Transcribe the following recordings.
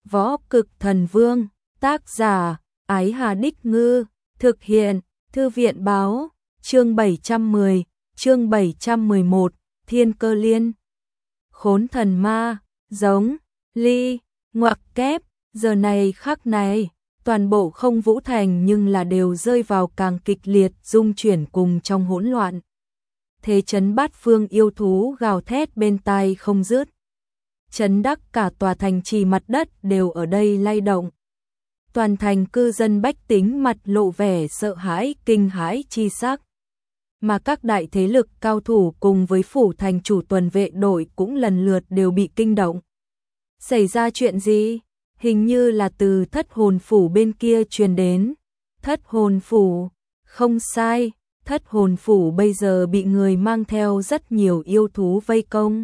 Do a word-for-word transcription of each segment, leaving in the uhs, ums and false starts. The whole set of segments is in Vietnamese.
Võ Cực Thần Vương, tác giả, Ái Hà Đích Ngư, thực hiện, Thư viện báo, chương bảy trăm mười, chương bảy trăm mười một, Thiên Cơ Liên. Khốn thần ma, giống, ly, ngoặc kép, giờ này khắc này, toàn bộ Không Vũ Thành nhưng là đều rơi vào càng kịch liệt dung chuyển cùng trong hỗn loạn. Thế chấn bát phương yêu thú gào thét bên tai không dứt. Chấn đắc cả tòa thành trì mặt đất đều ở đây lay động. Toàn thành cư dân bách tính mặt lộ vẻ sợ hãi, kinh hãi chi sắc. Mà các đại thế lực cao thủ cùng với phủ thành chủ tuần vệ đội cũng lần lượt đều bị kinh động. Xảy ra chuyện gì? Hình như là từ Thất Hồn Phủ bên kia truyền đến. Thất Hồn Phủ, không sai, Thất Hồn Phủ bây giờ bị người mang theo rất nhiều yêu thú vây công.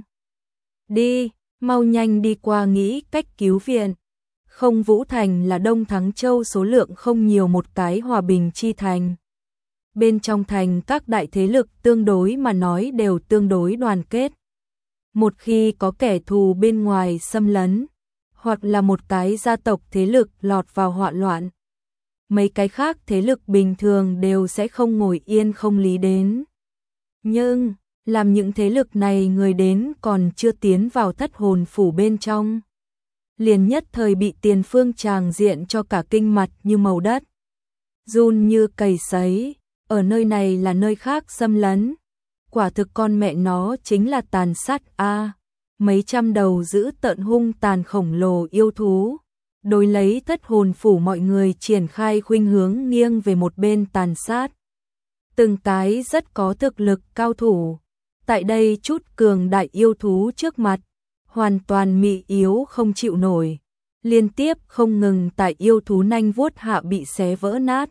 Đi, mau nhanh đi qua nghĩ cách cứu viện. Không Vũ Thành là Đông Thắng Châu số lượng không nhiều một cái hòa bình chi thành. Bên trong thành các đại thế lực tương đối mà nói đều tương đối đoàn kết. Một khi có kẻ thù bên ngoài xâm lấn, hoặc là một cái gia tộc thế lực lọt vào họa loạn, mấy cái khác thế lực bình thường đều sẽ không ngồi yên không lý đến. Nhưng, làm những thế lực này người đến còn chưa tiến vào Thất Hồn Phủ bên trong, liền nhất thời bị tiền phương tràng diện cho cả kinh mặt như màu đất, run như cầy sấy. Ở nơi này là nơi khác xâm lấn, quả thực con mẹ nó chính là tàn sát a. À, mấy trăm đầu dữ tợn hung tàn khổng lồ yêu thú, đối lấy Thất Hồn Phủ mọi người triển khai khuynh hướng nghiêng về một bên tàn sát. Từng cái rất có thực lực cao thủ, tại đây chút cường đại yêu thú trước mặt, hoàn toàn mị yếu không chịu nổi, liên tiếp không ngừng tại yêu thú nanh vuốt hạ bị xé vỡ nát.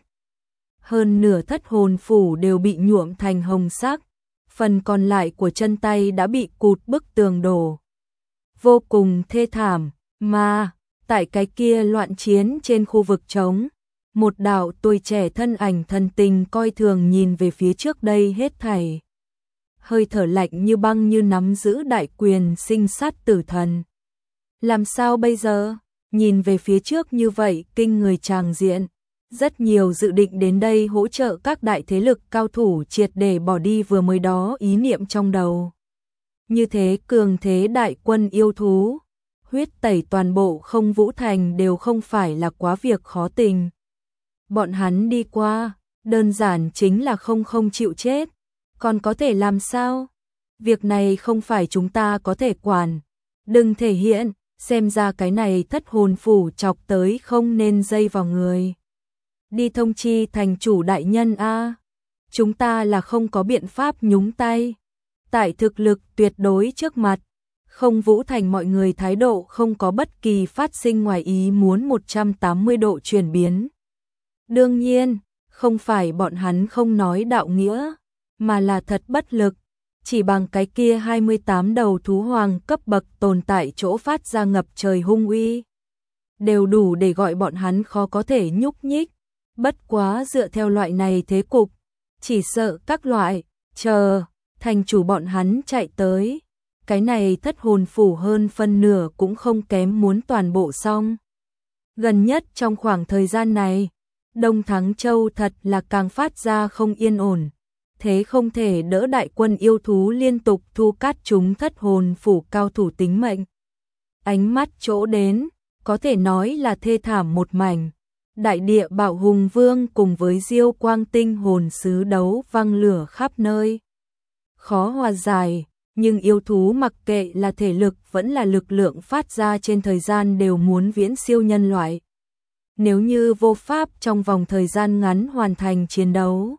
Hơn nửa Thất Hồn Phủ đều bị nhuộm thành hồng sắc, phần còn lại của chân tay đã bị cụt bức tường đổ. Vô cùng thê thảm, mà, tại cái kia loạn chiến trên khu vực trống, một đạo tuổi trẻ thân ảnh thần tình coi thường nhìn về phía trước đây hết thảy. Hơi thở lạnh như băng như nắm giữ đại quyền sinh sát tử thần. Làm sao bây giờ? Nhìn về phía trước như vậy kinh người tràng diện. Rất nhiều dự định đến đây hỗ trợ các đại thế lực cao thủ triệt để bỏ đi vừa mới đó ý niệm trong đầu. Như thế cường thế đại quân yêu thú, huyết tẩy toàn bộ Không Vũ Thành đều không phải là quá việc khó tình. Bọn hắn đi qua, đơn giản chính là không không chịu chết, còn có thể làm sao? Việc này không phải chúng ta có thể quản, đừng thể hiện, xem ra cái này Thất Hồn Phủ chọc tới không nên dây vào người. Đi thông chi thành chủ đại nhân a, chúng ta là không có biện pháp nhúng tay. Tại thực lực tuyệt đối trước mặt, Không Vũ Thành mọi người thái độ không có bất kỳ phát sinh ngoài ý muốn một trăm tám mươi độ chuyển biến. Đương nhiên, không phải bọn hắn không nói đạo nghĩa, mà là thật bất lực, chỉ bằng cái kia hai mươi tám đầu thú hoàng cấp bậc tồn tại chỗ phát ra ngập trời hung uy, đều đủ để gọi bọn hắn khó có thể nhúc nhích. Bất quá dựa theo loại này thế cục, chỉ sợ các loại, chờ, thành chủ bọn hắn chạy tới. Cái này Thất Hồn Phủ hơn phân nửa cũng không kém muốn toàn bộ xong. Gần nhất trong khoảng thời gian này, Đông Thắng Châu thật là càng phát ra không yên ổn. Thế không thể đỡ đại quân yêu thú liên tục thu cát chúng Thất Hồn Phủ cao thủ tính mệnh. Ánh mắt chỗ đến, có thể nói là thê thảm một mảnh. Đại địa Bạo Hùng Vương cùng với Diêu Quang Tinh hồn sứ đấu văng lửa khắp nơi. Khó hòa giải, nhưng yêu thú mặc kệ là thể lực vẫn là lực lượng phát ra trên thời gian đều muốn viễn siêu nhân loại. Nếu như vô pháp trong vòng thời gian ngắn hoàn thành chiến đấu,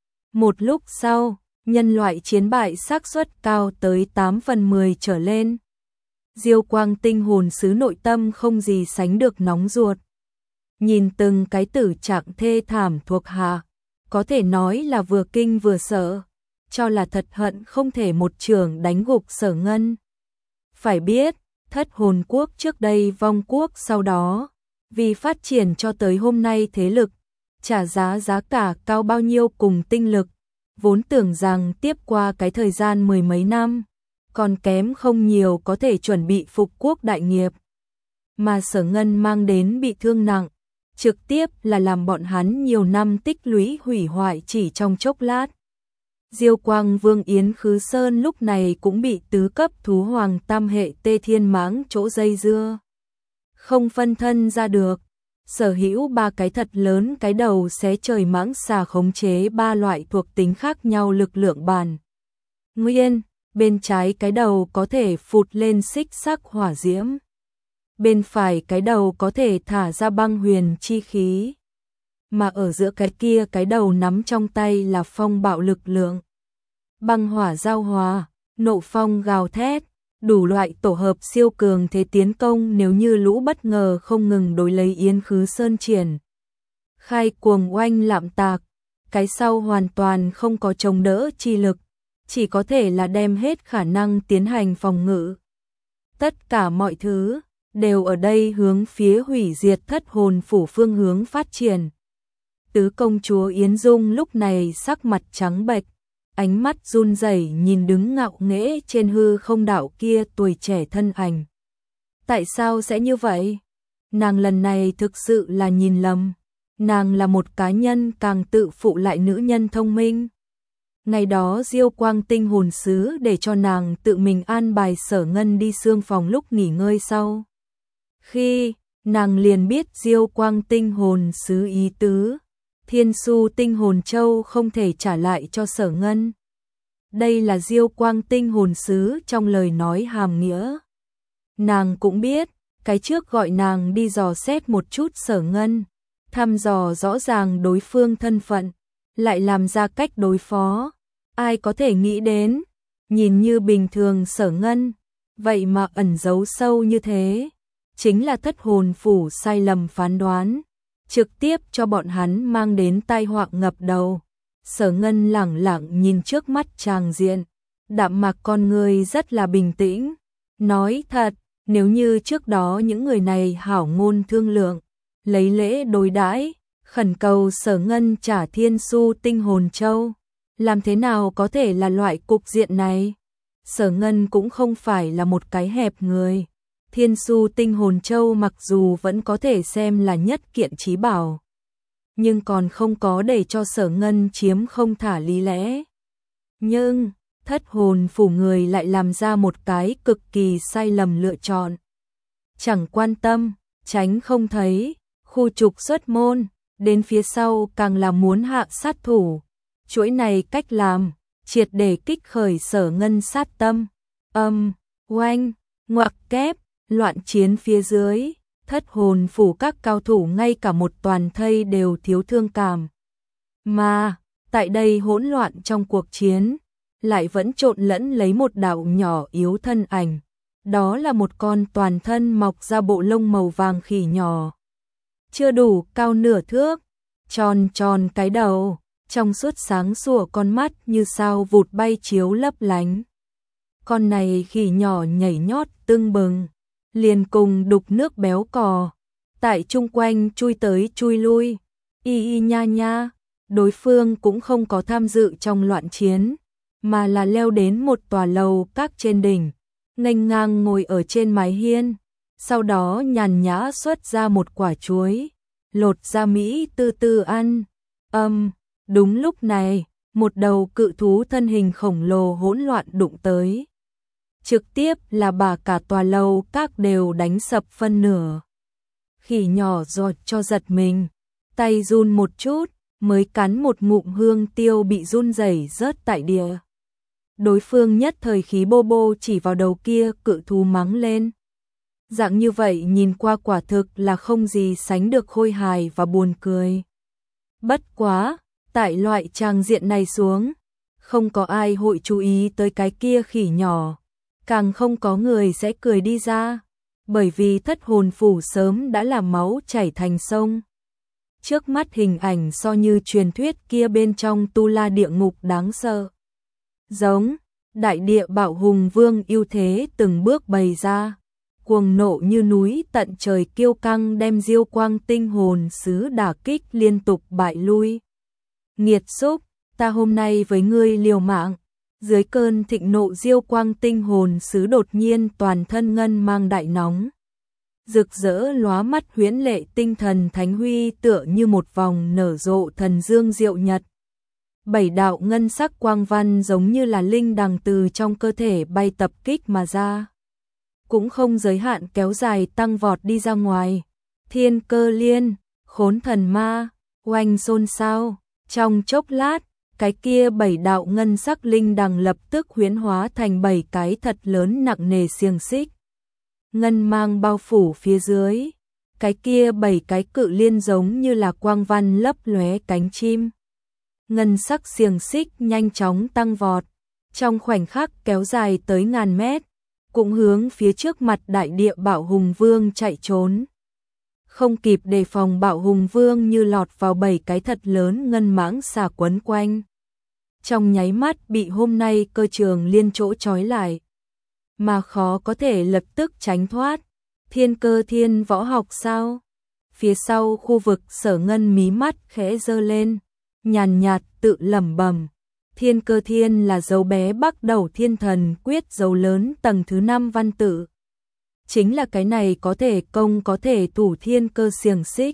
một lúc sau, nhân loại chiến bại xác suất cao tới tám phần mười trở lên. Diêu Quang Tinh hồn sứ nội tâm không gì sánh được nóng ruột. Nhìn từng cái tử trạng thê thảm thuộc hạ, có thể nói là vừa kinh vừa sợ, cho là thật hận không thể một trường đánh gục Sở Ngân. Phải biết, Thất Hồn Quốc trước đây vong quốc sau đó, vì phát triển cho tới hôm nay thế lực, trả giá giá cả cao bao nhiêu cùng tinh lực, vốn tưởng rằng tiếp qua cái thời gian mười mấy năm, còn kém không nhiều có thể chuẩn bị phục quốc đại nghiệp. mà Sở Ngân mang đến bị thương nặng, trực tiếp là làm bọn hắn nhiều năm tích lũy hủy hoại chỉ trong chốc lát. Diêu Quang Vương Yến Khứ Sơn lúc này cũng bị tứ cấp thú hoàng tam hệ Tê Thiên Mãng chỗ dây dưa, không phân thân ra được. Sở hữu ba cái thật lớn cái đầu xé trời mãng xà khống chế ba loại thuộc tính khác nhau lực lượng bản nguyên, bên trái cái đầu có thể phụt lên xích sắc hỏa diễm, bên phải cái đầu có thể thả ra băng huyền chi khí, mà ở giữa cái kia cái đầu nắm trong tay là phong bạo lực lượng. Băng hỏa giao hòa, nộ phong gào thét, đủ loại tổ hợp siêu cường thế tiến công nếu như lũ bất ngờ không ngừng đối lấy Yến Khứ Sơn triển. Khai cuồng oanh lạm tạc, cái sau hoàn toàn không có chống đỡ chi lực, chỉ có thể là đem hết khả năng tiến hành phòng ngự. Tất cả mọi thứ đều ở đây hướng phía hủy diệt thất hồn phủ phương hướng phát triển. Tứ công chúa Yến Dung lúc này sắc mặt trắng bệch, ánh mắt run rẩy nhìn đứng ngạo nghễ trên hư không đạo kia tuổi trẻ thân ảnh. Tại sao sẽ như vậy? Nàng lần này thực sự là nhìn lầm. Nàng là một cá nhân càng tự phụ lại nữ nhân thông minh. Ngày đó Diêu Quang Tinh hồn sứ để cho nàng tự mình an bài Sở Ngân đi xương phòng lúc nghỉ ngơi sau. Khi nàng liền biết Diêu Quang Tinh hồn sứ ý tứ, Thiên Su Tinh hồn châu không thể trả lại cho Sở Ngân. Đây là Diêu Quang Tinh hồn sứ trong lời nói hàm nghĩa. Nàng cũng biết, cái trước gọi nàng đi dò xét một chút Sở Ngân, thăm dò rõ ràng đối phương thân phận, lại làm ra cách đối phó. Ai có thể nghĩ đến, nhìn như bình thường Sở Ngân, vậy mà ẩn giấu sâu như thế. Chính là thất hồn phủ sai lầm phán đoán, trực tiếp cho bọn hắn mang đến tai họa ngập đầu. Sở Ngân lẳng lặng nhìn trước mắt tràng diện, đạm mạc con người rất là bình tĩnh. Nói thật, nếu như trước đó những người này hảo ngôn thương lượng, lấy lễ đối đãi, khẩn cầu Sở Ngân trả Thiên Su Tinh hồn châu, làm thế nào có thể là loại cục diện này? Sở Ngân cũng không phải là một cái hẹp người. Thiên Su Tinh hồn châu mặc dù vẫn có thể xem là nhất kiện chí bảo, nhưng còn không có để cho Sở Ngân chiếm không thả lý lẽ. Nhưng, thất hồn phủ người lại làm ra một cái cực kỳ sai lầm lựa chọn. Chẳng quan tâm, tránh không thấy, khu trục xuất môn, đến phía sau càng là muốn hạ sát thủ. Chuỗi này cách làm, triệt để kích khởi Sở Ngân sát tâm. Âm, oanh, ngoặc kép, loạn chiến phía dưới, thất hồn phủ các cao thủ ngay cả một toàn thây đều thiếu thương cảm. Mà, tại đây hỗn loạn trong cuộc chiến, lại vẫn trộn lẫn lấy một đạo nhỏ yếu thân ảnh. Đó là một con toàn thân mọc ra bộ lông màu vàng khỉ nhỏ. Chưa đủ cao nửa thước, tròn tròn cái đầu, trong suốt sáng sủa con mắt như sao vụt bay chiếu lấp lánh. Con này khỉ nhỏ nhảy nhót tưng bừng, liền cùng đục nước béo cò, tại chung quanh chui tới chui lui, y y nha nha. Đối phương cũng không có tham dự trong loạn chiến, mà là leo đến một tòa lầu các trên đỉnh, nghênh ngang ngồi ở trên mái hiên, sau đó nhàn nhã xuất ra một quả chuối, lột ra mỹ từ từ ăn. Âm, um, đúng lúc này, một đầu cự thú thân hình khổng lồ hỗn loạn đụng tới. Trực tiếp là bà cả tòa lầu các đều đánh sập phân nửa. Khỉ nhỏ giọt cho giật mình, tay run một chút, mới cắn một ngụm hương tiêu bị run rẩy rớt tại địa. Đối phương nhất thời khí bô bô chỉ vào đầu kia cự thú mắng lên. Dạng như vậy nhìn qua quả thực là không gì sánh được khôi hài và buồn cười. Bất quá, tại loại tràng diện này xuống, không có ai hội chú ý tới cái kia khỉ nhỏ, càng không có người sẽ cười đi ra, bởi vì thất hồn phủ sớm đã làm máu chảy thành sông. Trước mắt hình ảnh so như truyền thuyết kia bên trong tu la địa ngục đáng sợ. Giống, đại địa bạo hùng vương ưu thế từng bước bày ra, cuồng nộ như núi tận trời kiêu căng đem Diêu Quang Tinh hồn sứ đả kích liên tục bại lui. Nghiệt xúc, ta hôm nay với ngươi liều mạng. Dưới cơn thịnh nộ Diêu Quang Tinh hồn sứ đột nhiên toàn thân ngân mang đại nóng. rực rỡ lóa mắt huyễn lệ tinh thần thánh huy tựa như một vòng nở rộ thần dương diệu nhật. Bảy đạo ngân sắc quang văn giống như là linh đằng từ trong cơ thể bay tập kích mà ra. Cũng không giới hạn kéo dài tăng vọt đi ra ngoài. Thiên Cơ Liên, Khốn Thần Ma, oanh xôn xao. Trong chốc lát, cái kia bảy đạo ngân sắc linh đằng lập tức huyễn hóa thành bảy cái thật lớn nặng nề xiềng xích. Ngân mang bao phủ phía dưới. Cái kia bảy cái cự liên giống như là quang văn lấp lóe cánh chim. Ngân sắc xiềng xích nhanh chóng tăng vọt, trong khoảnh khắc kéo dài tới ngàn mét, cũng hướng phía trước mặt đại địa Bạo Hùng Vương chạy trốn. Không kịp đề phòng, Bạo Hùng Vương như lọt vào bảy cái thật lớn ngân mãng xà quấn quanh. Trong nháy mắt bị hôm nay cơ trường liên chỗ trói lại, mà khó có thể lập tức tránh thoát. Thiên Cơ Thiên võ học sao? Phía sau khu vực Sở Ngân mí mắt khẽ giơ lên, nhàn nhạt tự lẩm bẩm. Thiên Cơ Thiên là dấu bé bắt đầu thiên thần quyết dấu lớn tầng thứ năm văn tự. Chính là cái này có thể công có thể thủ thiên cơ xiềng xích.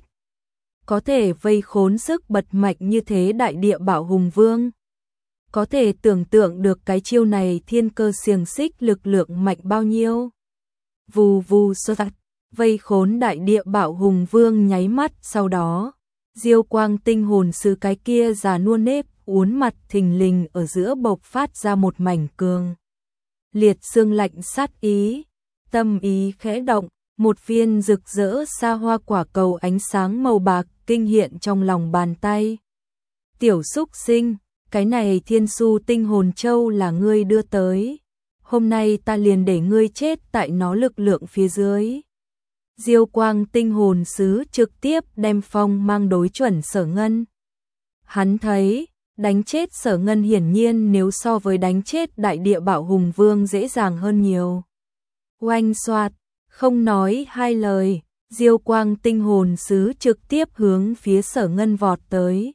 Có thể vây khốn sức bật mạch như thế đại địa Bạo Hùng Vương. Có thể tưởng tượng được cái chiêu này thiên cơ xiềng xích lực lượng mạnh bao nhiêu. Vù vù sơ tạt, vây khốn đại địa Bạo Hùng Vương nháy mắt sau đó. Diêu quang tinh hồn sứ cái kia già nua nếp uốn mặt thình lình ở giữa bộc phát ra một mảnh cường liệt xương lạnh sát ý. Tâm ý khẽ động, một viên rực rỡ xa hoa quả cầu ánh sáng màu bạc kinh hiện trong lòng bàn tay. Tiểu xúc sinh, cái này Thiên Su tinh hồn châu là ngươi đưa tới. Hôm nay ta liền để ngươi chết tại nó lực lượng phía dưới. Diêu quang tinh hồn sứ trực tiếp đem phong mang đối chuẩn Sở Ngân. Hắn thấy, đánh chết Sở Ngân hiển nhiên nếu so với đánh chết đại địa Bạo Hùng Vương dễ dàng hơn nhiều. Oanh xoạt, không nói hai lời, Diêu quang tinh hồn sứ trực tiếp hướng phía Sở Ngân vọt tới.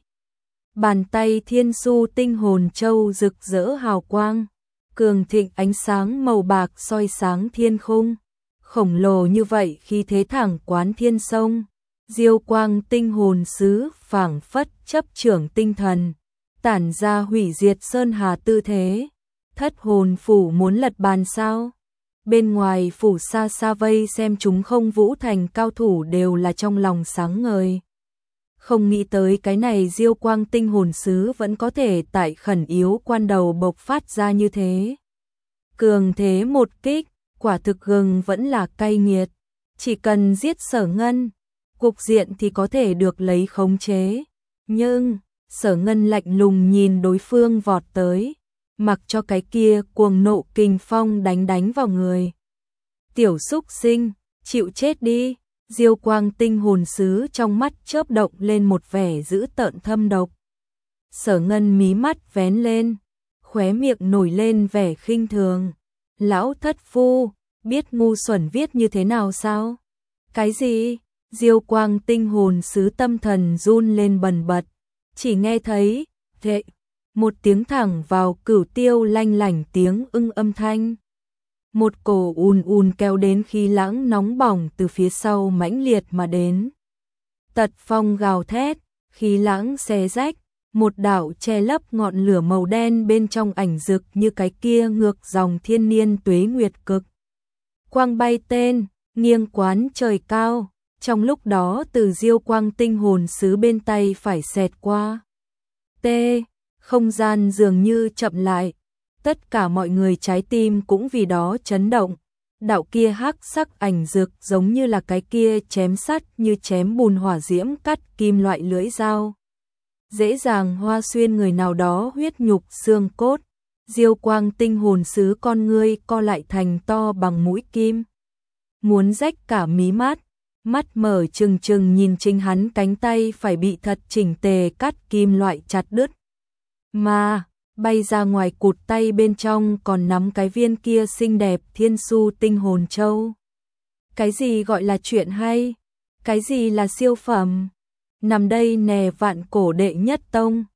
Bàn tay Thiên Su tinh hồn châu rực rỡ hào quang, cường thịnh ánh sáng màu bạc soi sáng thiên khung. Khổng lồ như vậy khi thế thẳng quán thiên sông. Diêu quang tinh hồn sứ phảng phất chấp trưởng tinh thần, tản ra hủy diệt sơn hà tư thế. Thất hồn phủ muốn lật bàn sao? Bên ngoài phủ xa xa vây xem chúng không vũ thành cao thủ đều là trong lòng sáng ngời. Không nghĩ tới cái này Diêu quang tinh hồn sứ vẫn có thể tại khẩn yếu quan đầu bộc phát ra như thế. Cường thế một kích, quả thực gừng vẫn là cay nghiệt. Chỉ cần giết Sở Ngân, cục diện thì có thể được lấy khống chế. Nhưng, Sở Ngân lạnh lùng nhìn đối phương vọt tới, mặc cho cái kia cuồng nộ kình phong đánh đánh vào người. Tiểu xúc sinh, chịu chết đi. Diêu quang tinh hồn sứ trong mắt chớp động lên một vẻ dữ tợn thâm độc. Sở Ngân mí mắt vén lên, khóe miệng nổi lên vẻ khinh thường. Lão thất phu, biết ngu xuẩn viết như thế nào sao? Cái gì? Diêu quang tinh hồn sứ tâm thần run lên bần bật, chỉ nghe thấy thệ một tiếng thẳng vào cửu tiêu lanh lảnh tiếng ưng âm thanh. Một cổ ùn ùn kéo đến khí lãng nóng bỏng từ phía sau mãnh liệt mà đến. Tật phong gào thét, khí lãng xé rách, một đạo che lấp ngọn lửa màu đen bên trong ảnh rực như cái kia ngược dòng thiên niên tuế nguyệt cực. Quang bay tên, nghiêng quán trời cao, trong lúc đó từ Diêu quang tinh hồn sứ bên tay phải xẹt qua. T, không gian dường như chậm lại, tất cả mọi người trái tim cũng vì đó chấn động. Đạo kia hắc sắc ảnh rực giống như là cái kia chém sắt như chém bùn hỏa diễm cắt kim loại lưỡi dao. Dễ dàng hoa xuyên người nào đó huyết nhục xương cốt. Diêu quang tinh hồn sứ con ngươi co lại thành to bằng mũi kim. Muốn rách cả mí mắt, mắt mở trừng trừng nhìn chính hắn cánh tay phải bị thật chỉnh tề cắt kim loại chặt đứt. Mà, bay ra ngoài cụt tay bên trong còn nắm cái viên kia xinh đẹp Thiên Su tinh hồn châu. Cái gì gọi là chuyện hay? Cái gì là siêu phẩm? Nằm đây nè vạn cổ đệ nhất tông.